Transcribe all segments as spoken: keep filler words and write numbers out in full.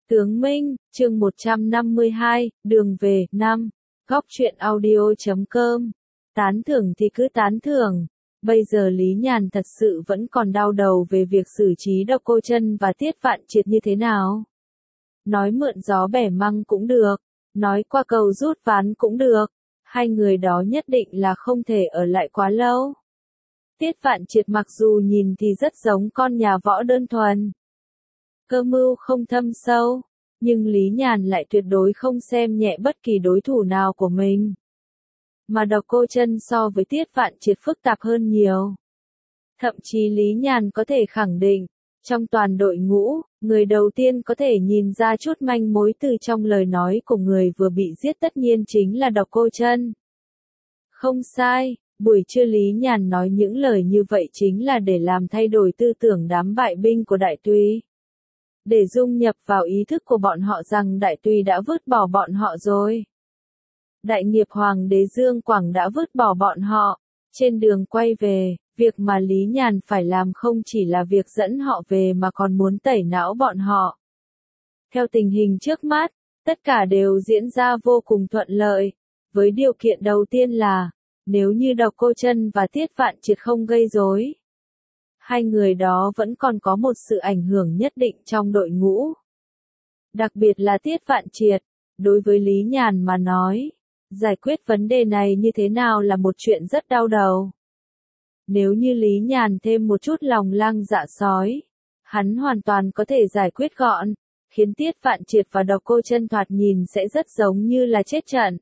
Tướng Minh, chương một trăm năm mươi hai, đường về, năm. Góc truyện audio chấm com. Tán thưởng thì cứ tán thưởng. Bây giờ Lý Nhàn thật sự vẫn còn đau đầu về việc xử trí Độc Cô Chân và Tiết Vạn Triệt như thế nào. Nói mượn gió bẻ măng cũng được, nói qua cầu rút ván cũng được, hai người đó nhất định là không thể ở lại quá lâu. Tiết Vạn Triệt mặc dù nhìn thì rất giống con nhà võ đơn thuần, cơ mưu không thâm sâu, nhưng Lý Nhàn lại tuyệt đối không xem nhẹ bất kỳ đối thủ nào của mình. Mà Độc Cô Chân so với Tiết Vạn Triệt phức tạp hơn nhiều. Thậm chí Lý Nhàn có thể khẳng định, trong toàn đội ngũ, người đầu tiên có thể nhìn ra chút manh mối từ trong lời nói của người vừa bị giết tất nhiên chính là Độc Cô Chân. Không sai, buổi trưa Lý Nhàn nói những lời như vậy chính là để làm thay đổi tư tưởng đám bại binh của Đại Tùy. Để dung nhập vào ý thức của bọn họ rằng Đại Tùy đã vứt bỏ bọn họ rồi. Đại nghiệp Hoàng đế Dương Quảng đã vứt bỏ bọn họ. Trên đường quay về, việc mà Lý Nhàn phải làm không chỉ là việc dẫn họ về mà còn muốn tẩy não bọn họ. Theo tình hình trước mắt, tất cả đều diễn ra vô cùng thuận lợi, với điều kiện đầu tiên là, nếu như Độc Cô Chân và Tiết Vạn Triệt không gây rối, hai người đó vẫn còn có một sự ảnh hưởng nhất định trong đội ngũ. Đặc biệt là Tiết Vạn Triệt, đối với Lý Nhàn mà nói, giải quyết vấn đề này như thế nào là một chuyện rất đau đầu. Nếu như Lý Nhàn thêm một chút lòng lang dạ sói, hắn hoàn toàn có thể giải quyết gọn, khiến Tiết Vạn Triệt và Độc Cô Chân thoạt nhìn sẽ rất giống như là chết trận.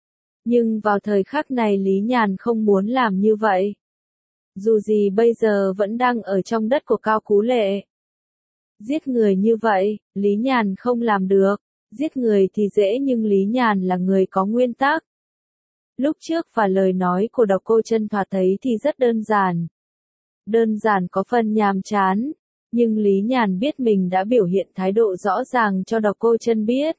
Nhưng vào thời khắc này Lý Nhàn không muốn làm như vậy. Dù gì bây giờ vẫn đang ở trong đất của Cao Cú Lệ. Giết người như vậy, Lý Nhàn không làm được. Giết người thì dễ nhưng Lý Nhàn là người có nguyên tắc. Lúc trước và lời nói của Độc Cô Chân thoạt thấy thì rất đơn giản. Đơn giản có phần nhàm chán, nhưng Lý Nhàn biết mình đã biểu hiện thái độ rõ ràng cho Độc Cô Chân biết.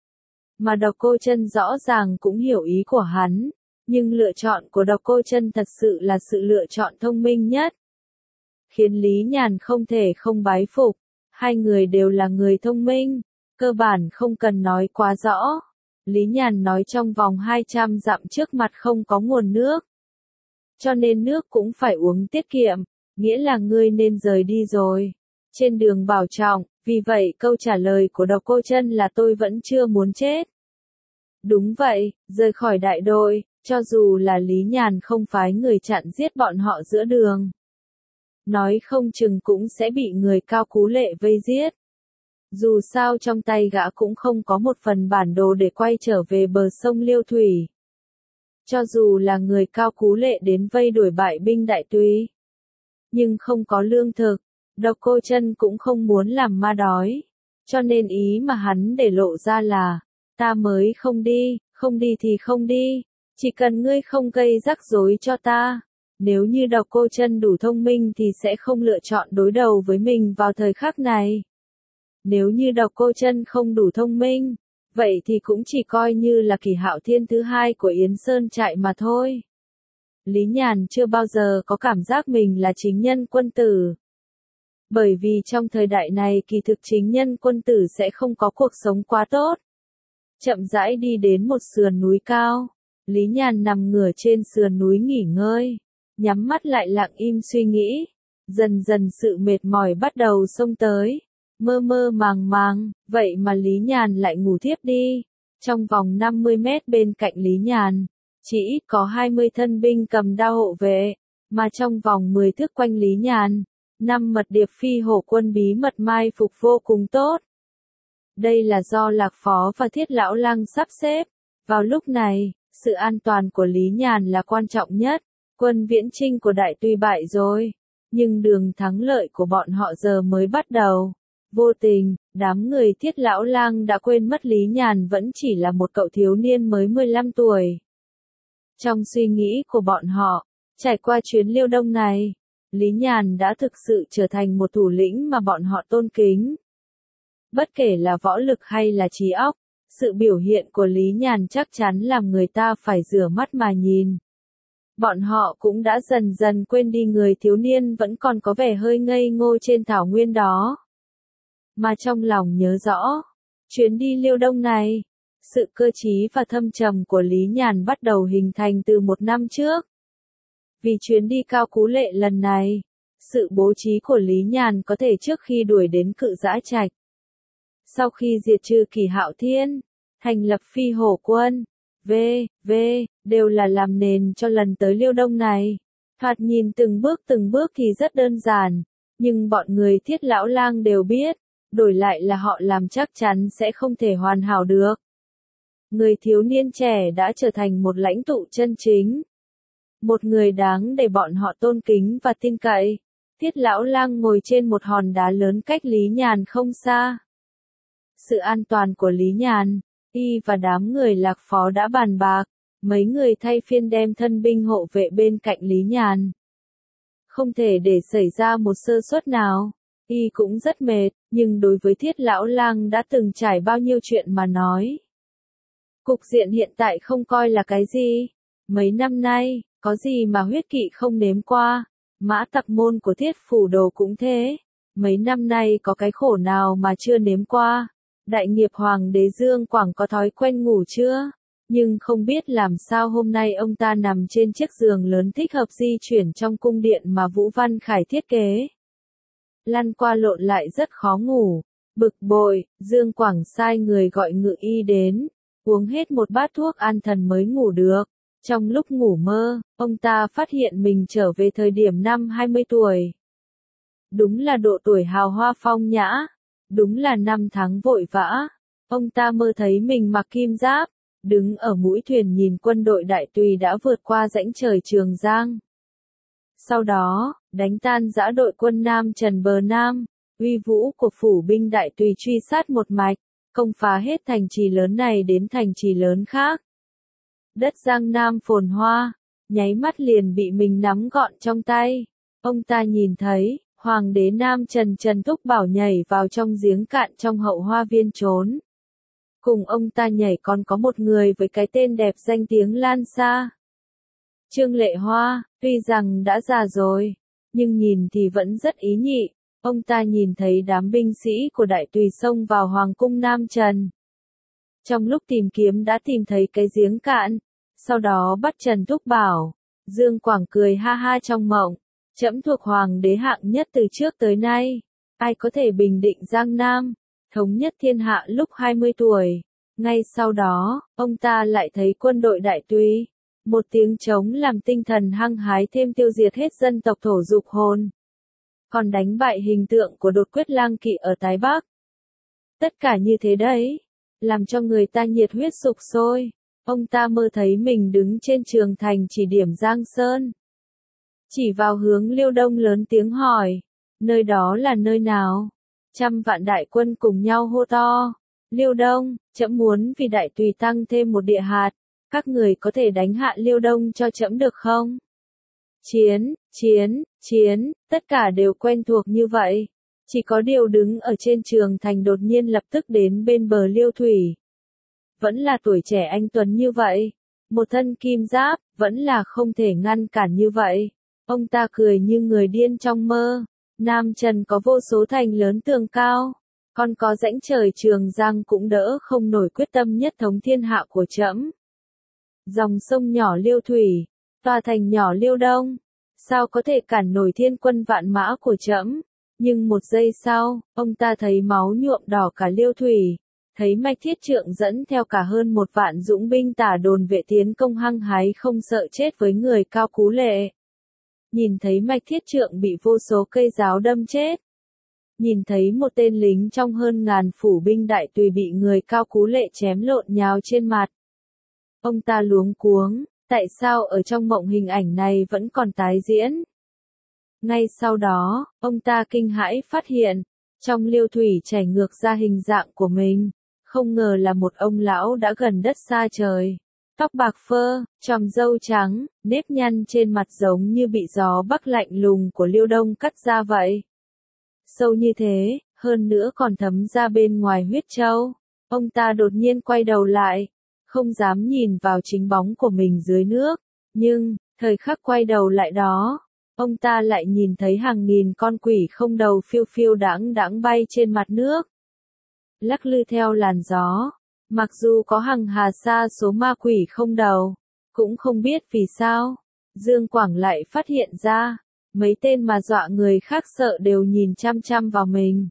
Mà Độc Cô Chân rõ ràng cũng hiểu ý của hắn, nhưng lựa chọn của Độc Cô Chân thật sự là sự lựa chọn thông minh nhất. Khiến Lý Nhàn không thể không bái phục, hai người đều là người thông minh. Cơ bản không cần nói quá rõ. Lý Nhàn nói trong vòng hai trăm dặm trước mặt không có nguồn nước. Cho nên nước cũng phải uống tiết kiệm, nghĩa là ngươi nên rời đi rồi. Trên đường bảo trọng, vì vậy câu trả lời của Độc Cô Chân là tôi vẫn chưa muốn chết. Đúng vậy, rời khỏi đại đội, cho dù là Lý Nhàn không phái người chặn giết bọn họ giữa đường. Nói không chừng cũng sẽ bị người Cao Cú Lệ vây giết. Dù sao trong tay gã cũng không có một phần bản đồ để quay trở về bờ sông Liêu Thủy. Cho dù là người Cao Cú Lệ đến vây đuổi bại binh Đại Tùy, nhưng không có lương thực, Độc Cô Chân cũng không muốn làm ma đói. Cho nên ý mà hắn để lộ ra là, ta mới không đi, không đi thì không đi, chỉ cần ngươi không gây rắc rối cho ta. Nếu như Độc Cô Chân đủ thông minh thì sẽ không lựa chọn đối đầu với mình vào thời khắc này. Nếu như Độc Cô Chân không đủ thông minh, vậy thì cũng chỉ coi như là Kỳ Hạo Thiên thứ hai của Yến Sơn Trại mà thôi. Lý Nhàn chưa bao giờ có cảm giác mình là chính nhân quân tử. Bởi vì trong thời đại này kỳ thực chính nhân quân tử sẽ không có cuộc sống quá tốt. Chậm rãi đi đến một sườn núi cao, Lý Nhàn nằm ngửa trên sườn núi nghỉ ngơi, nhắm mắt lại lặng im suy nghĩ. Dần dần sự mệt mỏi bắt đầu xông tới. Mơ mơ màng màng, vậy mà Lý Nhàn lại ngủ thiếp đi. Trong vòng năm mươi mét bên cạnh Lý Nhàn, chỉ ít có hai mươi thân binh cầm đao hộ vệ, mà trong vòng mười thước quanh Lý Nhàn, năm mật điệp phi hổ quân bí mật mai phục vô cùng tốt. Đây là do Lạc Phó và Thiết Lão Lăng sắp xếp. Vào lúc này, sự an toàn của Lý Nhàn là quan trọng nhất. Quân viễn chinh của Đại Tùy bại rồi, nhưng đường thắng lợi của bọn họ giờ mới bắt đầu. Vô tình, đám người Thiết Lão Lang đã quên mất Lý Nhàn vẫn chỉ là một cậu thiếu niên mới mười lăm tuổi. Trong suy nghĩ của bọn họ, trải qua chuyến Liêu Đông này, Lý Nhàn đã thực sự trở thành một thủ lĩnh mà bọn họ tôn kính. Bất kể là võ lực hay là trí óc, sự biểu hiện của Lý Nhàn chắc chắn làm người ta phải rửa mắt mà nhìn. Bọn họ cũng đã dần dần quên đi người thiếu niên vẫn còn có vẻ hơi ngây ngô trên thảo nguyên đó. Mà trong lòng nhớ rõ, Chuyến đi Liêu Đông này, sự cơ trí và thâm trầm của Lý Nhàn bắt đầu hình thành từ một năm trước. Vì chuyến đi Cao Cú Lệ lần này, sự bố trí của Lý Nhàn có thể trước khi đuổi đến Cự Giã Trạch. Sau khi diệt trừ Kỷ Hạo Thiên, thành lập Phi Hổ Quân, v, v, đều là làm nền cho lần tới Liêu Đông này. Thoạt nhìn từng bước từng bước thì rất đơn giản, nhưng bọn người Thiết Lão Lang đều biết, đổi lại là họ làm chắc chắn sẽ không thể hoàn hảo được. Người thiếu niên trẻ đã trở thành một lãnh tụ chân chính. Một người đáng để bọn họ tôn kính và tin cậy. Thiết Lão Lang ngồi trên một hòn đá lớn cách Lý Nhàn không xa. Sự an toàn của Lý Nhàn, y và đám người Lạc Phó đã bàn bạc, mấy người thay phiên đem thân binh hộ vệ bên cạnh Lý Nhàn. Không thể để xảy ra một sơ suất nào, y cũng rất mệt, nhưng đối với Thiết Lão Lang đã từng trải bao nhiêu chuyện mà nói. Cục diện hiện tại không coi là cái gì. Mấy năm nay, có gì mà huyết kỵ không nếm qua, mã tặc môn của Thiết Phủ Đồ cũng thế. Mấy năm nay có cái khổ nào mà chưa nếm qua. Đại nghiệp Hoàng đế Dương Quảng có thói quen ngủ chưa? Nhưng không biết làm sao hôm nay ông ta nằm trên chiếc giường lớn thích hợp di chuyển trong cung điện mà Vũ Văn Khải thiết kế. Lăn qua lộn lại rất khó ngủ. Bực bội, Dương Quảng sai người gọi ngự y đến, uống hết một bát thuốc an thần mới ngủ được. Trong lúc ngủ mơ, ông ta phát hiện mình trở về thời điểm năm hai mươi tuổi. Đúng là độ tuổi hào hoa phong nhã. Đúng là năm tháng vội vã. Ông ta mơ thấy mình mặc kim giáp, đứng ở mũi thuyền nhìn quân đội Đại Tùy đã vượt qua rãnh trời Trường Giang. Sau đó, đánh tan dã đội quân Nam Trần bờ Nam, uy vũ của phủ binh Đại Tùy truy sát một mạch, công phá hết thành trì lớn này đến thành trì lớn khác. Đất Giang Nam phồn hoa, nháy mắt liền bị mình nắm gọn trong tay. Ông ta nhìn thấy, Hoàng đế Nam Trần Trần Thúc Bảo nhảy vào trong giếng cạn trong hậu hoa viên trốn. Cùng ông ta nhảy còn có một người với cái tên đẹp danh tiếng lan xa. Trương Lệ Hoa, tuy rằng đã già rồi, nhưng nhìn thì vẫn rất ý nhị. Ông ta nhìn thấy đám binh sĩ của Đại Tùy xông vào Hoàng cung Nam Trần. Trong lúc tìm kiếm đã tìm thấy cái giếng cạn, sau đó bắt Trần Thúc Bảo. Dương Quảng cười ha ha trong mộng. Trẫm thuộc Hoàng đế hạng nhất từ trước tới nay. Ai có thể bình định Giang Nam, thống nhất thiên hạ lúc hai mươi tuổi. Ngay sau đó, ông ta lại thấy quân đội Đại Tùy. Một tiếng trống làm tinh thần hăng hái thêm tiêu diệt hết dân tộc thổ dục hồn. Còn đánh bại hình tượng của đột quyết lang kỵ ở Tái Bắc. Tất cả như thế đấy, làm cho người ta nhiệt huyết sục sôi. Ông ta mơ thấy mình đứng trên trường thành chỉ điểm Giang Sơn. Chỉ vào hướng Liêu Đông lớn tiếng hỏi, nơi đó là nơi nào? Trăm vạn đại quân cùng nhau hô to, Liêu Đông, trẫm muốn vì Đại Tùy tăng thêm một địa hạt, các người có thể đánh hạ Liêu Đông cho trẫm được không? Chiến, chiến, chiến, tất cả đều quen thuộc như vậy. Chỉ có điều đứng ở trên trường thành đột nhiên lập tức đến bên bờ Liêu Thủy. Vẫn là tuổi trẻ anh tuấn như vậy, một thân kim giáp, vẫn là không thể ngăn cản như vậy. Ông ta cười như người điên trong mơ. Nam Trần có vô số thành lớn tường cao, còn có rãnh trời Trường Giang cũng đỡ không nổi quyết tâm nhất thống thiên hạ của trẫm. Dòng sông nhỏ Liêu Thủy, tòa thành nhỏ Liêu Đông, sao có thể cản nổi thiên quân vạn mã của trẫm? Nhưng một giây sau, ông ta thấy máu nhuộm đỏ cả Liêu Thủy, thấy Mạch Thiết Trượng dẫn theo cả hơn một vạn dũng binh tả đồn vệ tiến công hăng hái không sợ chết với người Cao Cú Lệ. Nhìn thấy Mạch Thiết Trượng bị vô số cây giáo đâm chết. Nhìn thấy một tên lính trong hơn ngàn phủ binh Đại Tùy bị người Cao Cú Lệ chém lộn nhào trên mặt. Ông ta luống cuống, tại sao ở trong mộng hình ảnh này vẫn còn tái diễn? Ngay sau đó, ông ta kinh hãi phát hiện, trong Liêu Thủy chảy ngược ra hình dạng của mình, không ngờ là một ông lão đã gần đất xa trời. Tóc bạc phơ, tròm râu trắng, nếp nhăn trên mặt giống như bị gió bắc lạnh lùng của Liêu Đông cắt ra vậy. Sâu như thế, hơn nữa còn thấm ra bên ngoài huyết châu. Ông ta đột nhiên quay đầu lại, không dám nhìn vào chính bóng của mình dưới nước. Nhưng, thời khắc quay đầu lại đó, ông ta lại nhìn thấy hàng nghìn con quỷ không đầu phiêu phiêu đãng đãng bay trên mặt nước. lắc lư theo làn gió. Mặc dù có hằng hà sa số ma quỷ không đầu, cũng không biết vì sao, Dương Quảng lại phát hiện ra, mấy tên mà dọa người khác sợ đều nhìn chăm chăm vào mình.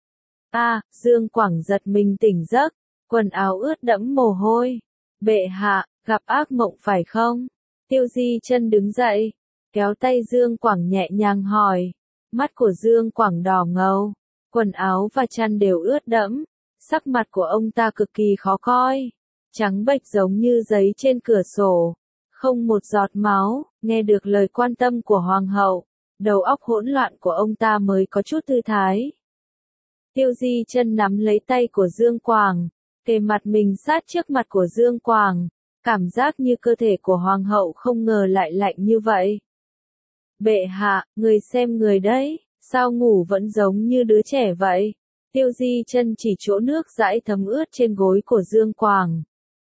À, Dương Quảng giật mình tỉnh giấc, quần áo ướt đẫm mồ hôi. Bệ hạ, gặp ác mộng phải không? Tiêu Di Chân đứng dậy, kéo tay Dương Quảng nhẹ nhàng hỏi. Mắt của Dương Quảng đỏ ngầu, quần áo và chăn đều ướt đẫm, sắc mặt của ông ta cực kỳ khó coi, trắng bệch giống như giấy trên cửa sổ, không một giọt máu. Nghe được lời quan tâm của hoàng hậu, đầu óc hỗn loạn của ông ta mới có chút thư thái. Tiêu Di Chân nắm lấy tay của Dương Quảng, kề mặt mình sát trước mặt của Dương Quảng, cảm giác như cơ thể của hoàng hậu không ngờ lại lạnh như vậy. Bệ hạ, người xem người đấy, sao ngủ vẫn giống như đứa trẻ vậy? Tiêu Di Chân chỉ chỗ nước dãi thấm ướt trên gối của Dương Quảng.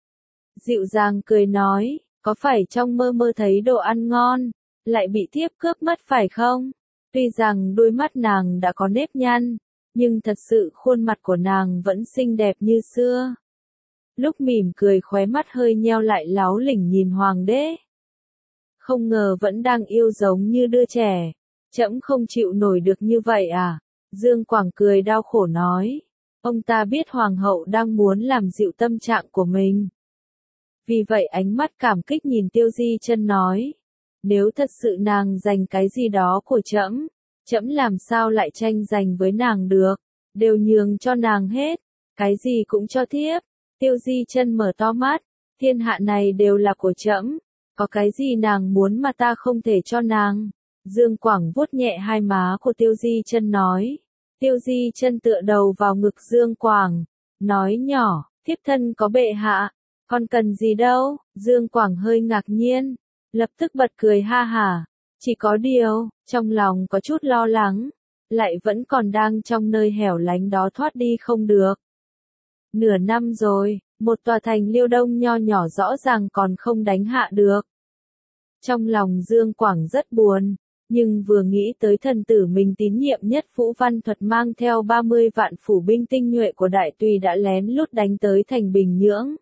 Dịu dàng cười nói, có phải trong mơ mơ thấy đồ ăn ngon, lại bị thiếp cướp mất phải không? Tuy rằng đôi mắt nàng đã có nếp nhăn, nhưng thật sự khuôn mặt của nàng vẫn xinh đẹp như xưa. Lúc mỉm cười khóe mắt hơi nheo lại láo lỉnh nhìn hoàng đế. Không ngờ vẫn đang yêu giống như đứa trẻ, trẫm không chịu nổi được như vậy à? Dương Quảng cười đau khổ nói. Ông ta biết hoàng hậu đang muốn làm dịu tâm trạng của mình. Vì vậy ánh mắt cảm kích nhìn Tiêu Di Chân nói. Nếu thật sự nàng giành cái gì đó của trẫm, trẫm làm sao lại tranh giành với nàng được, đều nhường cho nàng hết, cái gì cũng cho thiếp. Tiêu Di Chân mở to mắt, thiên hạ này đều là của trẫm, có cái gì nàng muốn mà ta không thể cho nàng? Dương Quảng vuốt nhẹ hai má của Tiêu Di Chân nói. Tiêu Di Chân tựa đầu vào ngực Dương Quảng, nói nhỏ, thiếp thân có bệ hạ, còn cần gì đâu? Dương Quảng hơi ngạc nhiên, lập tức bật cười ha hả, chỉ có điều, trong lòng có chút lo lắng, lại vẫn còn đang trong nơi hẻo lánh đó thoát đi không được. Nửa năm rồi, một tòa thành Liêu Đông nho nhỏ rõ ràng còn không đánh hạ được. Trong lòng Dương Quảng rất buồn, nhưng vừa nghĩ tới thần tử mình tín nhiệm nhất Vũ Văn Thuật mang theo ba mươi vạn phủ binh tinh nhuệ của Đại Tùy đã lén lút đánh tới thành Bình Nhưỡng.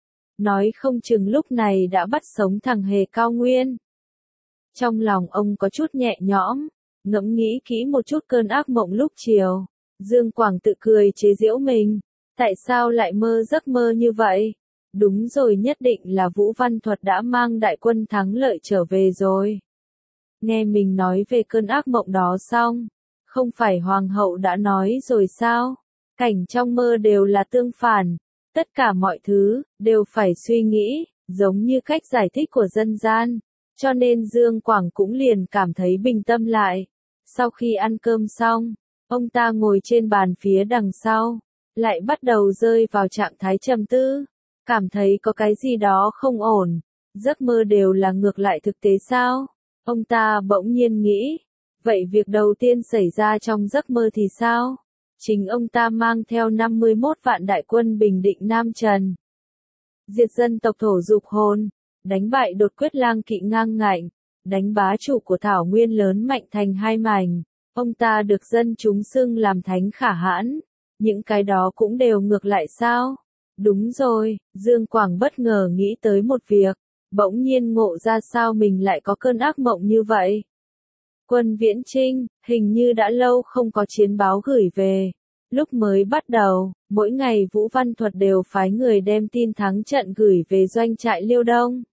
Nói không chừng lúc này đã bắt sống thằng hề Cao Nguyên. Trong lòng ông có chút nhẹ nhõm, ngẫm nghĩ kỹ một chút cơn ác mộng lúc chiều. Dương Quảng tự cười chế giễu mình, tại sao lại mơ giấc mơ như vậy? Đúng rồi, nhất định là Vũ Văn Thuật đã mang đại quân thắng lợi trở về rồi. Nghe mình nói về cơn ác mộng đó xong, không phải hoàng hậu đã nói rồi sao? Cảnh trong mơ đều là tương phản, tất cả mọi thứ đều phải suy nghĩ, giống như cách giải thích của dân gian, cho nên Dương Quảng cũng liền cảm thấy bình tâm lại. Sau khi ăn cơm xong, ông ta ngồi trên bàn phía đằng sau, lại bắt đầu rơi vào trạng thái trầm tư, cảm thấy có cái gì đó không ổn, giấc mơ đều là ngược lại thực tế sao? Ông ta bỗng nhiên nghĩ, vậy việc đầu tiên xảy ra trong giấc mơ thì sao? Chính ông ta mang theo năm mươi mốt vạn đại quân bình định Nam Trần, diệt dân tộc thổ Dục Hồn, đánh bại đột quyết lang kỵ ngang ngạnh, đánh bá chủ của Thảo Nguyên lớn mạnh thành hai mảnh. Ông ta được dân chúng xưng làm thánh khả hãn, những cái đó cũng đều ngược lại sao? Đúng rồi, Dương Quảng bất ngờ nghĩ tới một việc, bỗng nhiên ngộ ra sao mình lại có cơn ác mộng như vậy. Quân Viễn Chinh, hình như đã lâu không có chiến báo gửi về. Lúc mới bắt đầu, mỗi ngày Vũ Văn Thuật đều phái người đem tin thắng trận gửi về doanh trại Liêu Đông.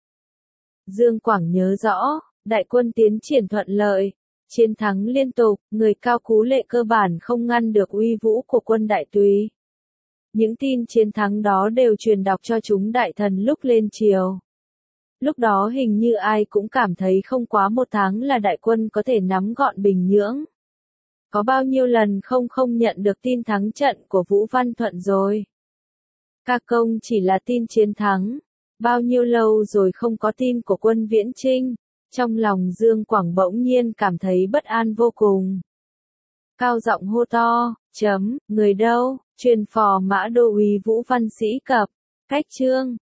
Dương Quảng nhớ rõ, đại quân tiến triển thuận lợi, chiến thắng liên tục, người Cao Cú Lệ cơ bản không ngăn được uy vũ của quân Đại Tùy. Những tin chiến thắng đó đều truyền đọc cho chúng đại thần lúc lên triều. Lúc đó hình như ai cũng cảm thấy không quá một tháng là đại quân có thể nắm gọn Bình Nhưỡng. Có bao nhiêu lần không không nhận được tin thắng trận của Vũ Văn Thuận rồi. Ca công chỉ là tin chiến thắng. Bao nhiêu lâu rồi không có tin của quân Viễn Chinh. Trong lòng Dương Quảng bỗng nhiên cảm thấy bất an vô cùng. Cao giọng hô to, chấm, người đâu, truyền phò mã đô úy Vũ Văn Sĩ Cập, cách chương.